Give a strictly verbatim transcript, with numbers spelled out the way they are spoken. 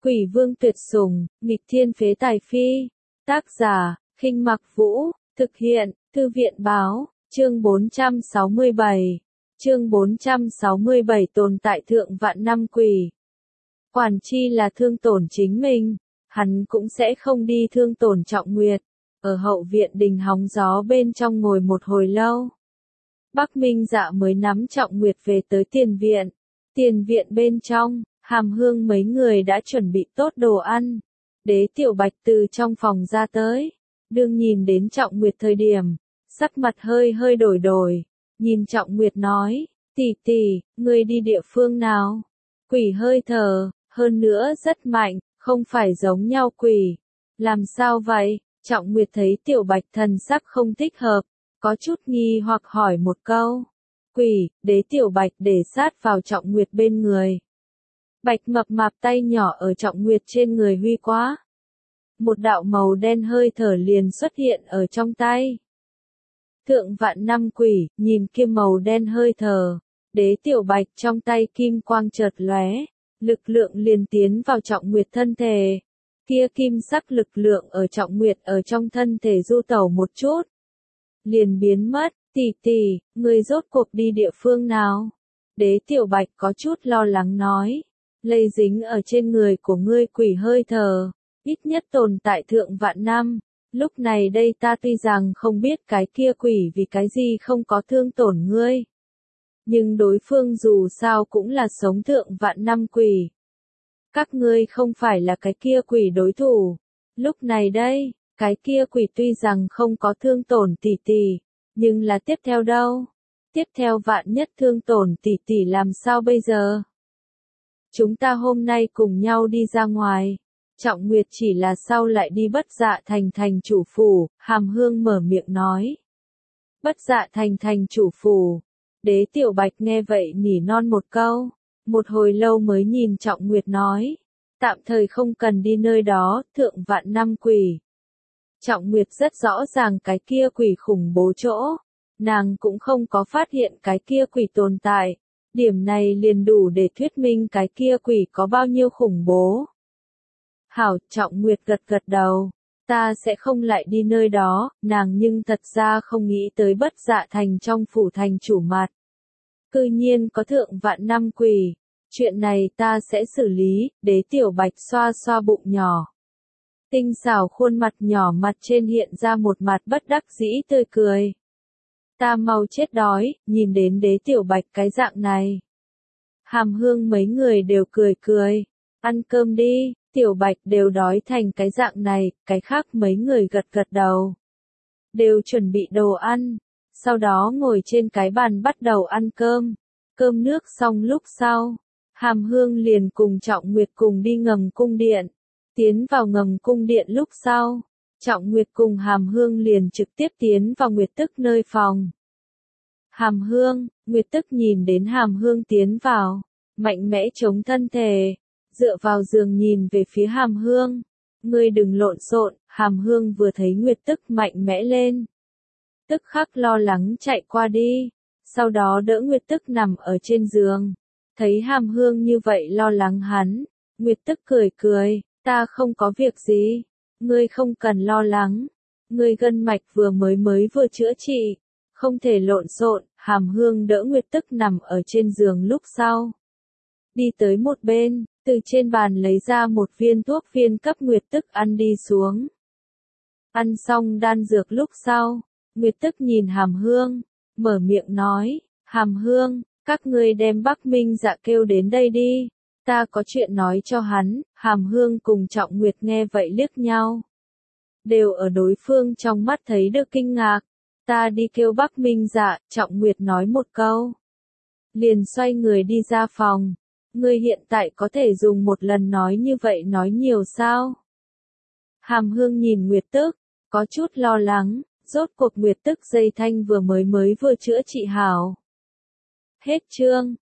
Quỷ vương tuyệt sủng, nghịch thiên phế tài phi. Tác giả, Khinh Mặc Vũ, thực hiện, Thư viện báo, chương bốn trăm sáu mươi bảy. Chương bốn trăm sáu mươi bảy tồn tại thượng vạn năm quỷ. Quản chi là thương tổn chính mình, hắn cũng sẽ không đi thương tổn Trọng Nguyệt. Ở hậu viện đình hóng gió bên trong ngồi một hồi lâu. Bắc Minh Dạ mới nắm Trọng Nguyệt về tới tiền viện. Tiền viện bên trong, Hàm Hương mấy người đã chuẩn bị tốt đồ ăn. Đế Tiểu Bạch từ trong phòng ra tới. Đương nhìn đến Trọng Nguyệt thời điểm, sắc mặt hơi hơi đổi đổi. Nhìn Trọng Nguyệt nói, tỷ tỷ, ngươi đi địa phương nào? Quỷ hơi thở, hơn nữa rất mạnh, không phải giống nhau quỷ. Làm sao vậy? Trọng Nguyệt thấy Tiểu Bạch thần sắc không thích hợp, có chút nghi hoặc hỏi một câu. Quỷ, Đế Tiểu Bạch để sát vào Trọng Nguyệt bên người. Bạch mập mạp tay nhỏ ở Trọng Nguyệt trên người huy quá. Một đạo màu đen hơi thở liền xuất hiện ở trong tay. Thượng vạn năm quỷ, nhìn kia màu đen hơi thở. Đế Tiểu Bạch trong tay kim quang chợt lóe, lực lượng liền tiến vào Trọng Nguyệt thân thể. Kia kim sắc lực lượng ở Trọng Nguyệt ở trong thân thể du tẩu một chút. Liền biến mất, tỷ tỷ, ngươi rốt cuộc đi địa phương nào? Đế Tiểu Bạch có chút lo lắng nói. Lây dính ở trên người của ngươi quỷ hơi thở, ít nhất tồn tại thượng vạn năm. Lúc này đây ta tuy rằng không biết cái kia quỷ vì cái gì không có thương tổn ngươi. Nhưng đối phương dù sao cũng là sống thượng vạn năm quỷ. Các ngươi không phải là cái kia quỷ đối thủ. Lúc này đây, cái kia quỷ tuy rằng không có thương tổn tỷ tỷ, nhưng là tiếp theo đâu? Tiếp theo vạn nhất thương tổn tỷ tỷ làm sao bây giờ? Chúng ta hôm nay cùng nhau đi ra ngoài. Trọng Nguyệt chỉ là sau lại đi Bất Dạ Thành thành chủ phủ, Hàm Hương mở miệng nói. Bất Dạ Thành thành chủ phủ. Đế Tiểu Bạch nghe vậy nỉ non một câu. Một hồi lâu mới nhìn Trọng Nguyệt nói. Tạm thời không cần đi nơi đó, thượng vạn năm quỷ. Trọng Nguyệt rất rõ ràng cái kia quỷ khủng bố chỗ. Nàng cũng không có phát hiện cái kia quỷ tồn tại. Điểm này liền đủ để thuyết minh cái kia quỷ có bao nhiêu khủng bố. Hảo, Trọng Nguyệt gật gật đầu. Ta sẽ không lại đi nơi đó, nàng nhưng thật ra không nghĩ tới Bất Dạ Thành trong phủ thành chủ mặt. Cư nhiên có thượng vạn năm quỷ. Chuyện này ta sẽ xử lý, Đế Tiểu Bạch xoa xoa bụng nhỏ. Tinh xảo khuôn mặt nhỏ mặt trên hiện ra một mặt bất đắc dĩ tươi cười. Ta mau chết đói, nhìn đến Đế Tiểu Bạch cái dạng này. Hàm Hương mấy người đều cười cười. Ăn cơm đi, Tiểu Bạch đều đói thành cái dạng này, cái khác mấy người gật gật đầu. Đều chuẩn bị đồ ăn, sau đó ngồi trên cái bàn bắt đầu ăn cơm. Cơm nước xong lúc sau, Hàm Hương liền cùng Trọng Nguyệt cùng đi ngầm cung điện. Tiến vào ngầm cung điện lúc sau, Trọng Nguyệt cùng Hàm Hương liền trực tiếp tiến vào Nguyệt Tức nơi phòng. Hàm Hương, Nguyệt Tức nhìn đến Hàm Hương tiến vào, mạnh mẽ chống thân thể, dựa vào giường nhìn về phía Hàm Hương. Ngươi đừng lộn xộn, Hàm Hương vừa thấy Nguyệt Tức mạnh mẽ lên. Tức khắc lo lắng chạy qua đi, sau đó đỡ Nguyệt Tức nằm ở trên giường. Thấy Hàm Hương như vậy lo lắng hắn, Nguyệt Tức cười cười, ta không có việc gì, ngươi không cần lo lắng, ngươi gân mạch vừa mới mới vừa chữa trị, không thể lộn xộn. Hàm Hương đỡ Nguyệt Tức nằm ở trên giường lúc sau. Đi tới một bên, từ trên bàn lấy ra một viên thuốc viên cấp Nguyệt Tức ăn đi xuống. Ăn xong đan dược lúc sau, Nguyệt Tức nhìn Hàm Hương, mở miệng nói, Hàm Hương, các ngươi đem Bắc Minh Dạ kêu đến đây đi, ta có chuyện nói cho hắn. Hàm Hương cùng Trọng Nguyệt nghe vậy liếc nhau. Đều ở đối phương trong mắt thấy được kinh ngạc. Ta đi kêu Bắc Minh Dạ, Trọng Nguyệt nói một câu. Liền xoay người đi ra phòng. Ngươi hiện tại có thể dùng một lần nói như vậy nói nhiều sao? Hàm Hương nhìn Nguyệt Tức, có chút lo lắng, rốt cuộc Nguyệt Tức dây thanh vừa mới mới vừa chữa trị hảo. Hết chương.